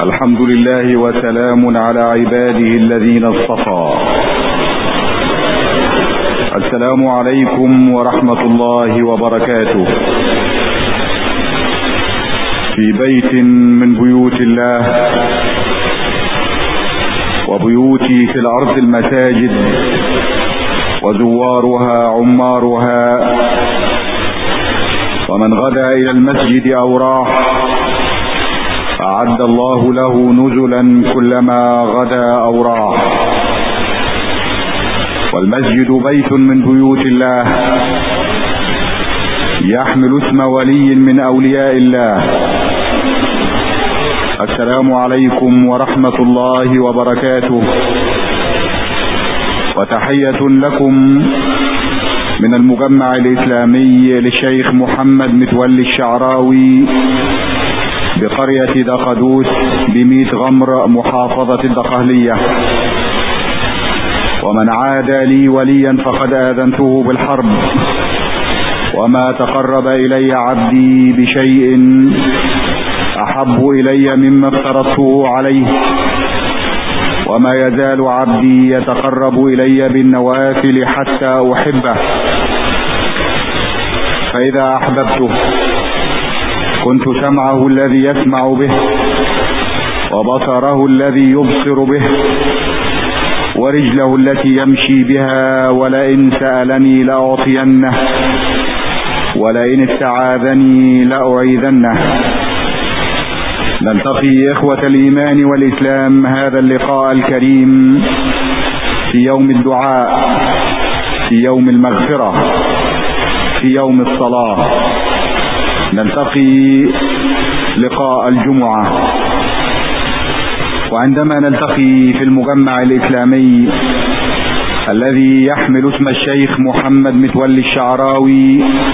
الحمد لله وسلام على عباده الذين اصطفى. السلام عليكم ورحمة الله وبركاته. في بيت من بيوت الله وبيوتي في الأرض المساجد وزوارها عمارها، ومن غدا إلى المسجد أو راح أعد الله له نزلا كلما غدا أو راح. والمسجد بيت من بيوت الله يحمل اسم ولي من أولياء الله. السلام عليكم ورحمة الله وبركاته، وتحية لكم من المجمع الإسلامي للشيخ محمد متولي الشعراوي بقرية دقدوس بميت غمر محافظة الدقهلية. ومن عاد لي وليا فقد آذنته بالحرب، وما تقرب إلي عبدي بشيء أحب إلي مما افترضته عليه، وما يزال عبدي يتقرب إلي بالنوافل حتى أحبه، فإذا أحببته كنت سمعه الذي يسمع به، وبصره الذي يبصر به، ورجله التي يمشي بها، ولئن سألني لأعطينه، ولئن استعاذني لأعيذنه. نلتقي إخوة الإيمان والإسلام هذا اللقاء الكريم في يوم الدعاء، في يوم المغفرة، في يوم الصلاة. نلتقي لقاء الجمعة، وعندما نلتقي في المجمع الإسلامي الذي يحمل اسم الشيخ محمد متولي الشعراوي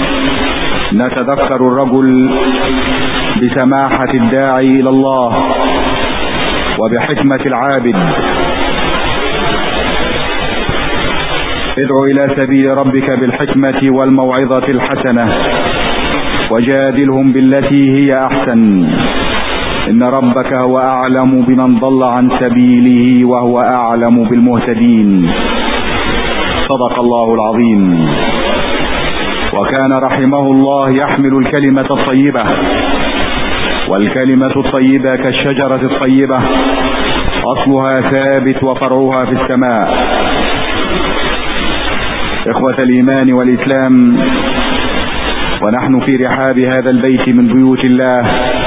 نتذكر الرجل بسماحة الداعي إلى الله وبحكمة العابد. ادعو إلى سبيل ربك بالحكمة والموعظة الحسنة وجادلهم بالتي هي أحسن، إن ربك هو أعلم بمن ضل عن سبيله وهو أعلم بالمهتدين. صدق الله العظيم. وكان رحمه الله يحمل الكلمة الطيبة، والكلمة الطيبة كالشجرة الطيبة أصلها ثابت وفرعها في السماء. إخوة الإيمان والإسلام، ونحن في رحاب هذا البيت من بيوت الله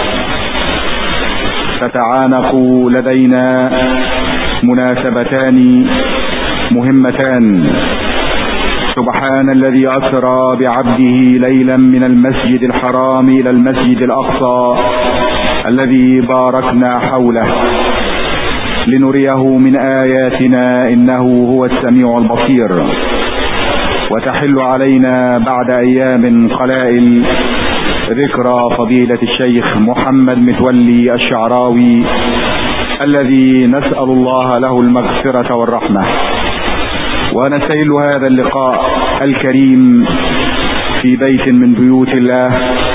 تتعانق لدينا مناسبتان مهمتان. سبحان الذي أسرى بعبده ليلا من المسجد الحرام إلى المسجد الأقصى الذي باركنا حوله لنريه من آياتنا إنه هو السميع البصير. وتحل علينا بعد أيام قلائل ذكرى فضيلة الشيخ محمد متولي الشعراوي الذي نسأل الله له المغفرة والرحمة. ونستهل هذا اللقاء الكريم في بيت من بيوت الله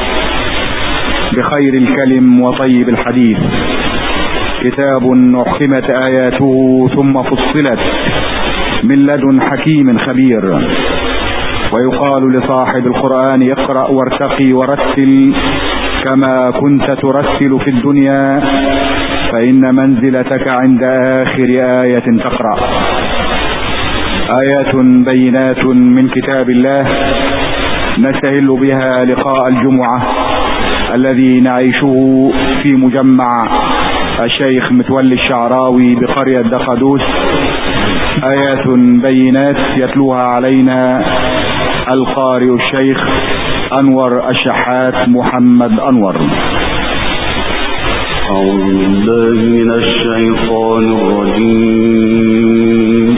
بخير الكلم وطيب الحديث، كتاب أحكمت آياته ثم فصلت من لدن حكيم خبير. ويقال لصاحب القرآن اقرأ وارتقي ورتل كما كنت ترتل في الدنيا، فإن منزلتك عند آخر آية تقرأ. آيات بينات من كتاب الله نستهل بها لقاء الجمعة الذي نعيشه في مجمع الشيخ متولي الشعراوي بقرية دقدوس. آيات بينات يتلوها علينا القارئ الشيخ أنور الشحات محمد أنور. أعوذ بالله من الشيطان الرجيم.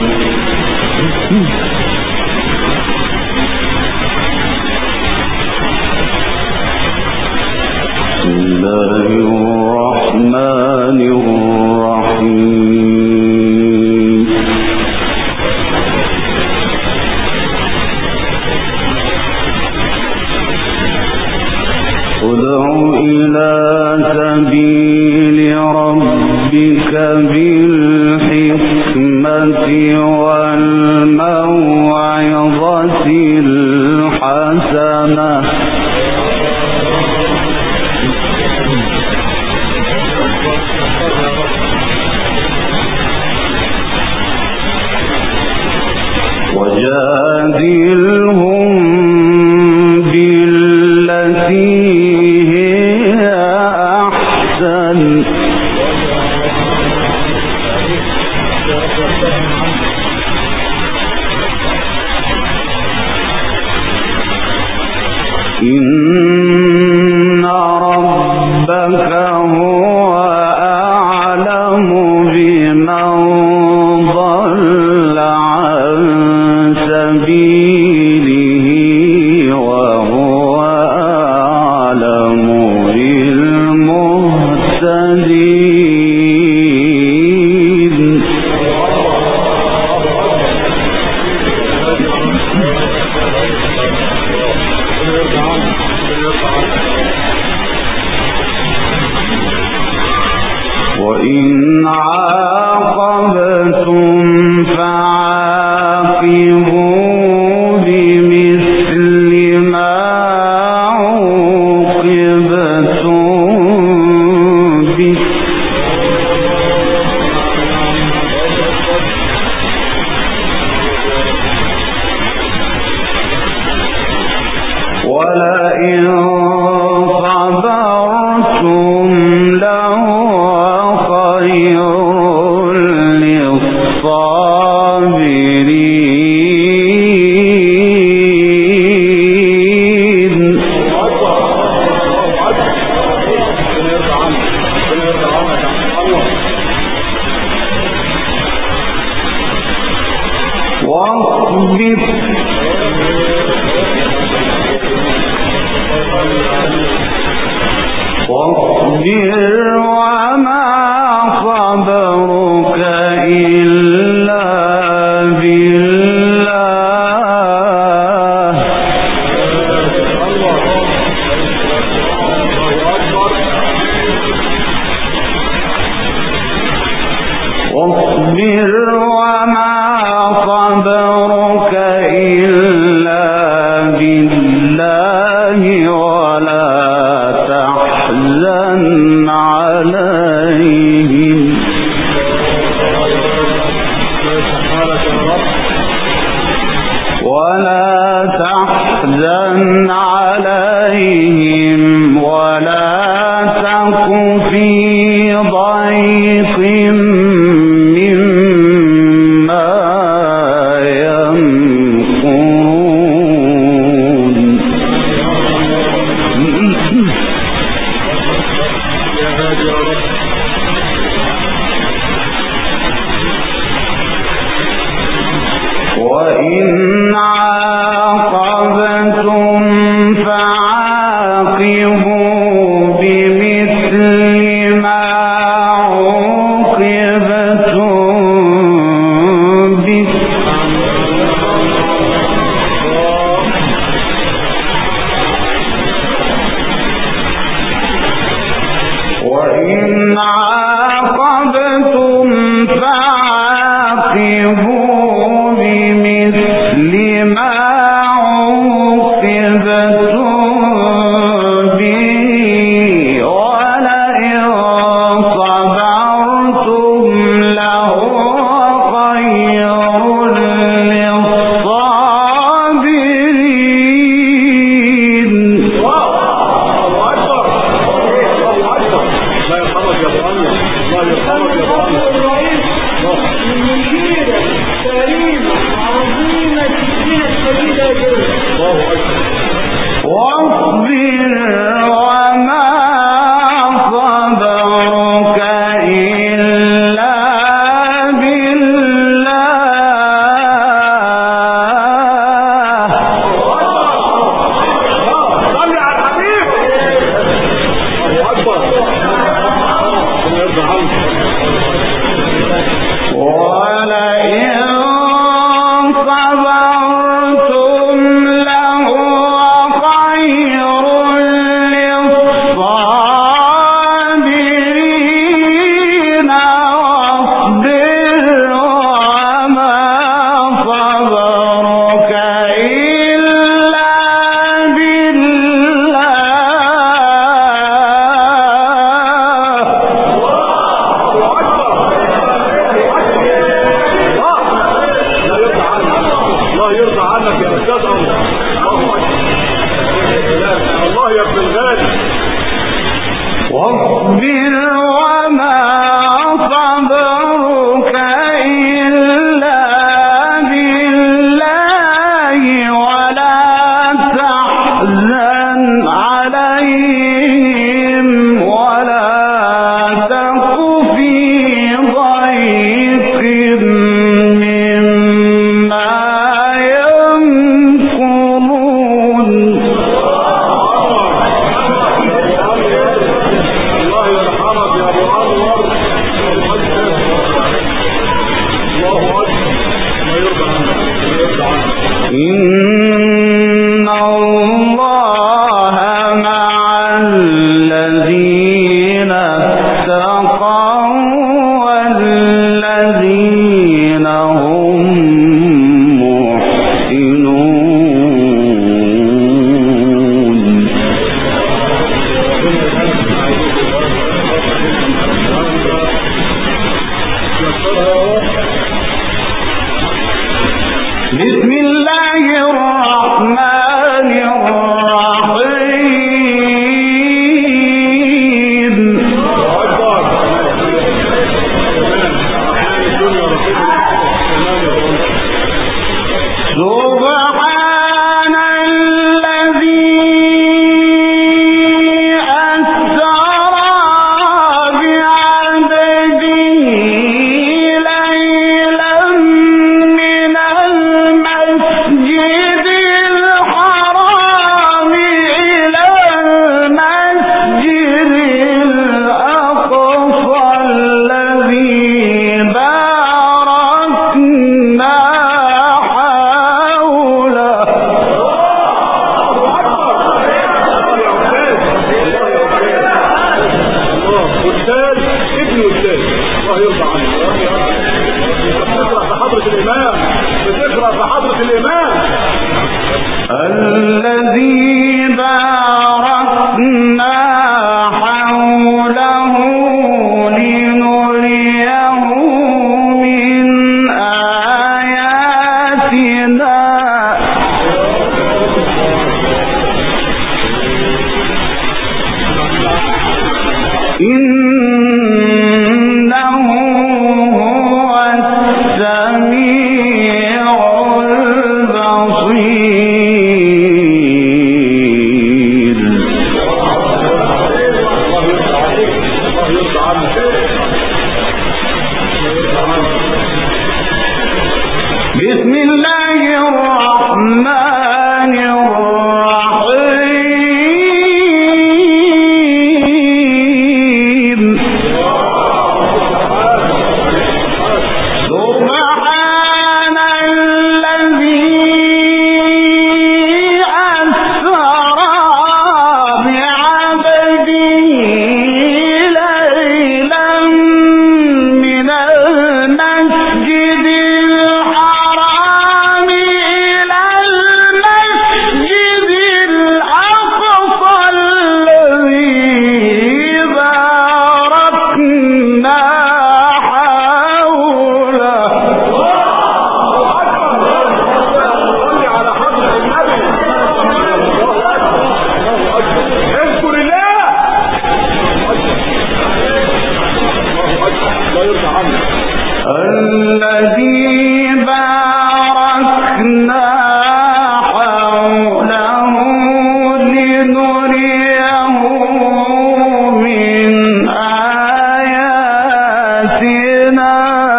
بسم الله الرحمن الرحيم. ادع إلى سبيل ربك الله إن الله مع الذين اتقوا والذين هم محسنون. بسم الله الرحمن الرحيم. سبحان الذي أسرى بعبده ليلا من المسجد الحرام إلى المسجد الأقصى الذي باركنا حوله. أستاذ ابن أستاذ الله يرضى عنه. بتقرأ في حضرة الإمام، بتقرأ في حضرة الإمام. الذي باركنا حوله لنريه من آياتنا. إنه هو السميع البصير. بسم الله الرحمن الرحيم. سبحان الذي أسرى بعبده ليلا من المسجد الحرام إلى المسجد الأقصى الذي باركنا حوله. صلي على حضرة النبي. اذكر الله. الله يرضى عنك. الذي باركنا حوله لنريه من آياتنا.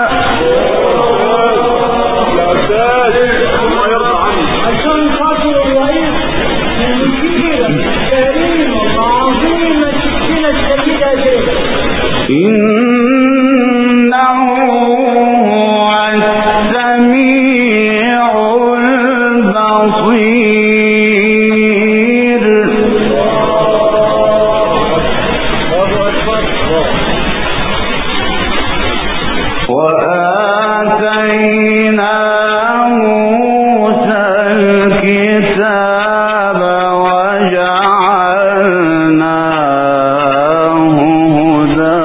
يا أستاذ الله يرضى عنك. عشان خاطر الرئيس الكبيرة الكريمة العظيمة السكينة الشديدة دي. إنه هو السميع البصير. وآتينا موسى الكتاب وجعلناه هدى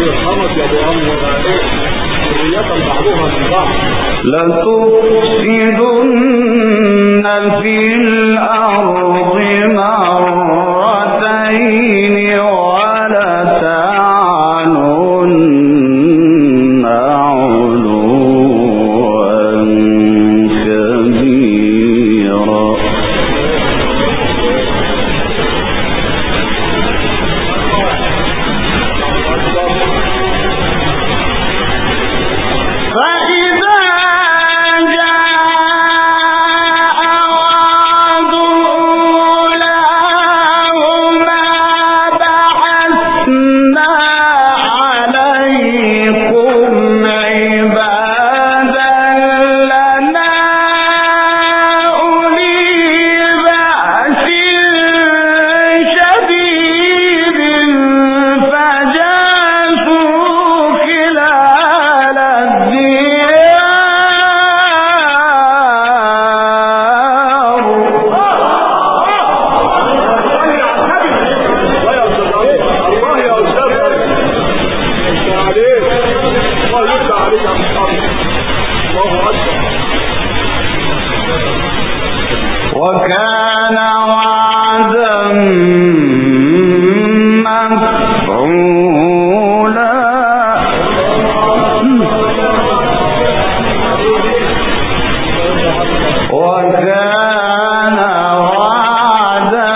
يرحمك يا ابو عمرو ذرية بعضها من بعض. لتفسدن في الأرض مرتين ولتعلن علوا كبيرا. وكان وعدا مفعولا. وكان وعدا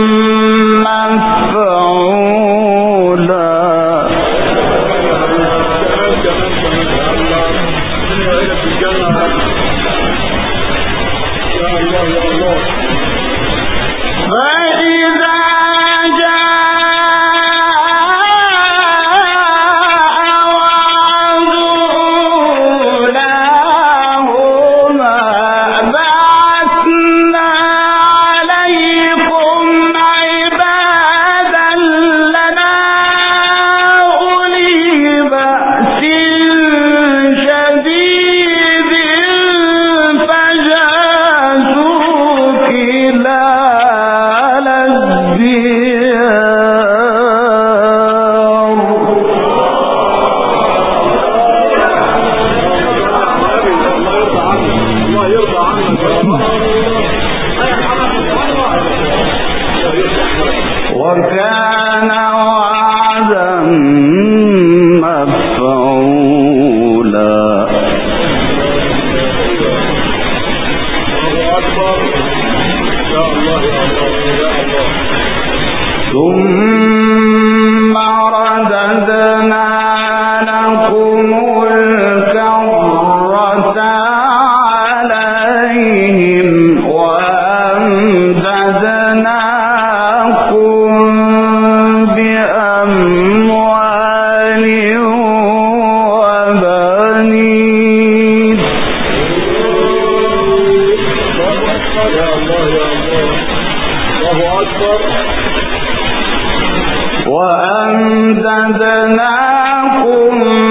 مفعولا. فإذا جاء وعد أولاهما بعثنا عليكم عبادا لنا أولي بأس شديد فجاسوا خلال الديار. الله يرضى عنك. وكان وعدا مفعولا. ثم رددنا لكم الكرة عليهم وأمددناكم بأموال وبنين. يا الله يا الله. الله أكبر. وأمددناكم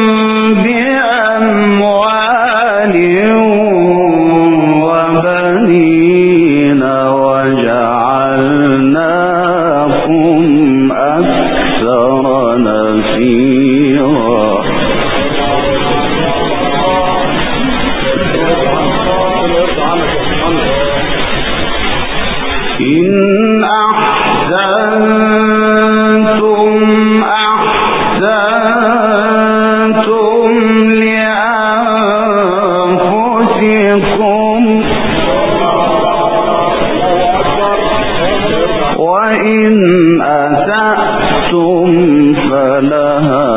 بأموال وبنين وجعلناكم أكثر نفيرا. إن أحسنتم أحسنتم لأنفسكم وإن أسأتم فلها.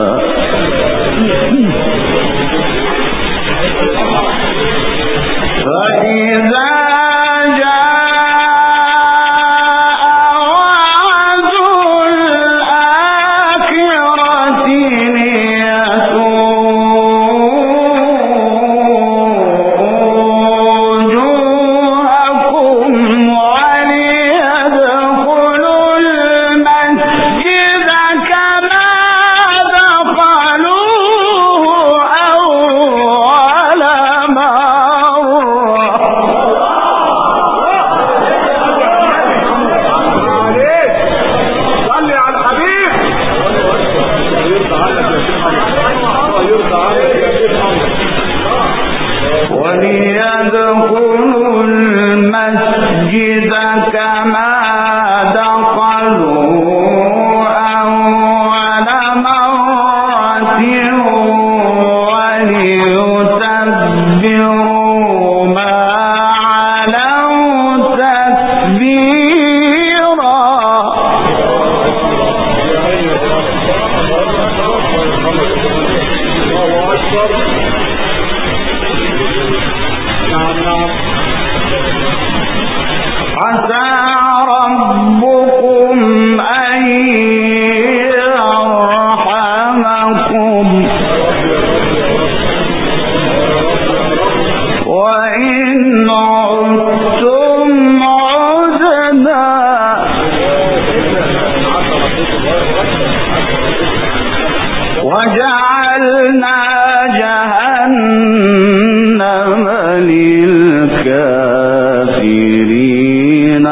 فإذا وليدخلوا المسجد كما عسى ربكم أن يرحمكم وإن عدتم عدنا وجعلنا جهنم للكافرين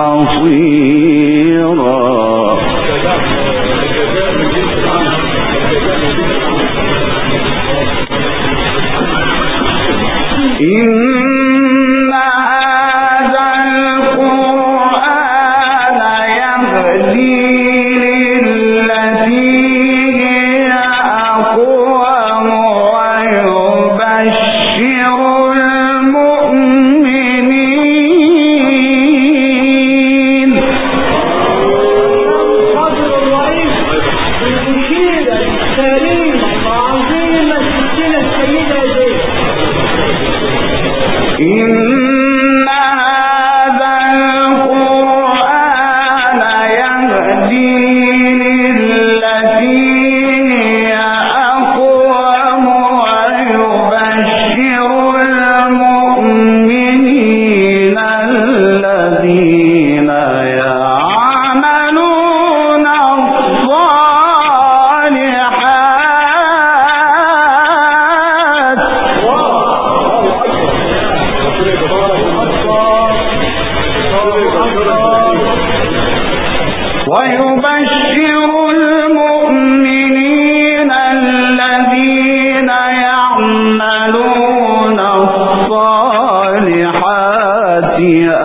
حصيرا إن هذا القرآن يهدي للتي هي أقوم ويبشر المؤمنين الفضل الرئيس المشيرة الكريمة العظيمة السكينة السيدة زينب. إن هذا القرآن يهدي للتي هي أقوم ويبشر المؤمنين الذين يعملون الصالحات ويبشر المؤمنين الذين يعملون الصالحات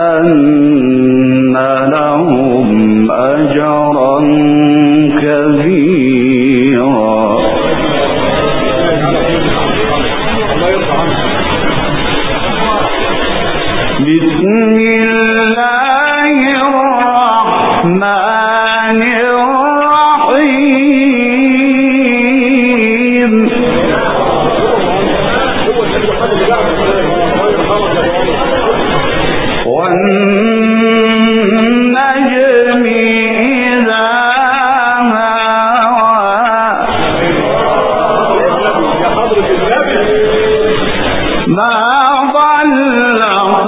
أن لهم أجرا كبيرا بسم الله الرحمن الرحيم والنجم إذا هوى ما ضل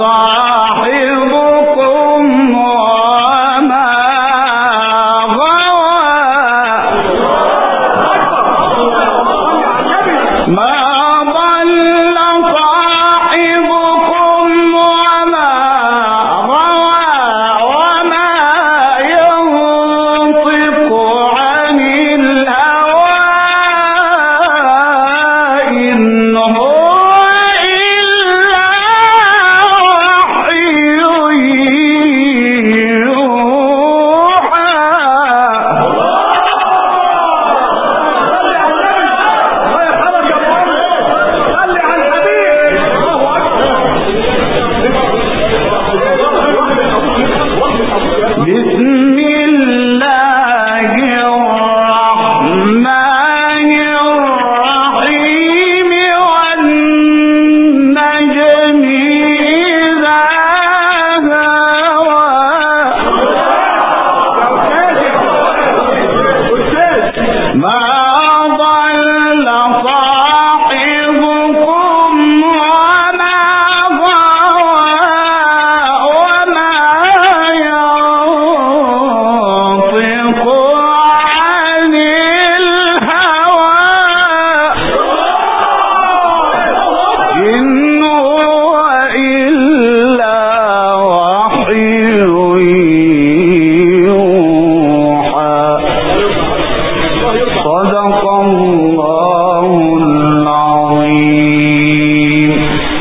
صاحبكم وما غوى ما ضل صاحبكم وما غوى وما ينطق عن الهوى إن هو إلا وحي يوحى بسم الله الرحمن الرحيم والنجم إذا هوى ما ضل صاحبكم وما غوى وما ينطق عن الهوى إن هو إلا وحي يوحى صدق الله العظيم.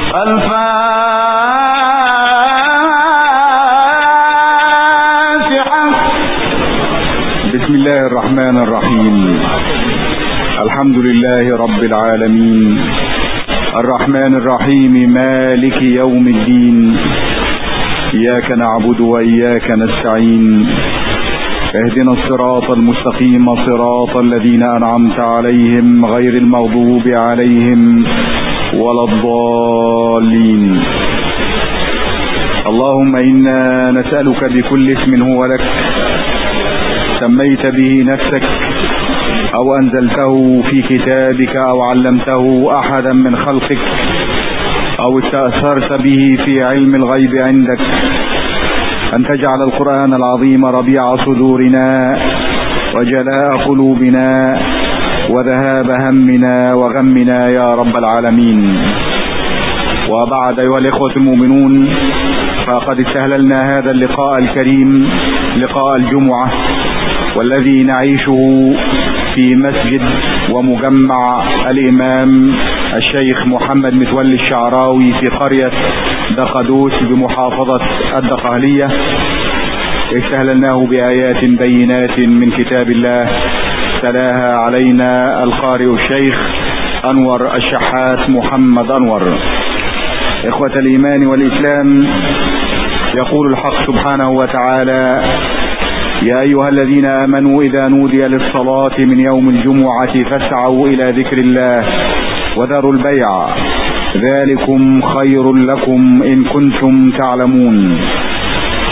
الفاتحة. بسم الله الرحمن الرحيم. الحمد لله رب العالمين الرحمن الرحيم مالك يوم الدين إياك نعبد وإياك نستعين اهدنا الصراط المستقيم صراط الذين أنعمت عليهم غير المغضوب عليهم ولا الضالين. اللهم إنا نسألك بكل اسم هو لك سميت به نفسك أو أنزلته في كتابك أو علمته أحدا من خلقك أو استأثرت به في علم الغيب عندك أن تجعل القرآن العظيم ربيع صدورنا وجلاء قلوبنا وذهاب همنا وغمنا يا رب العالمين. وبعد أيها الإخوة المؤمنون، فقد استهللنا هذا اللقاء الكريم لقاء الجمعة، والذي نعيشه في مسجد ومجمع الإمام الشيخ محمد متولي الشعراوي في قرية دقدوس بمحافظة الدقهلية. استهللناه بآيات بينات من كتاب الله تلاها علينا القارئ الشيخ أنور الشحات محمد أنور. إخوة الإيمان والإسلام، يقول الحق سبحانه وتعالى: يا أيها الذين آمنوا إذا نودي للصلاة من يوم الجمعة فاسعوا إلى ذكر الله وذروا البيع ذلكم خير لكم إن كنتم تعلمون.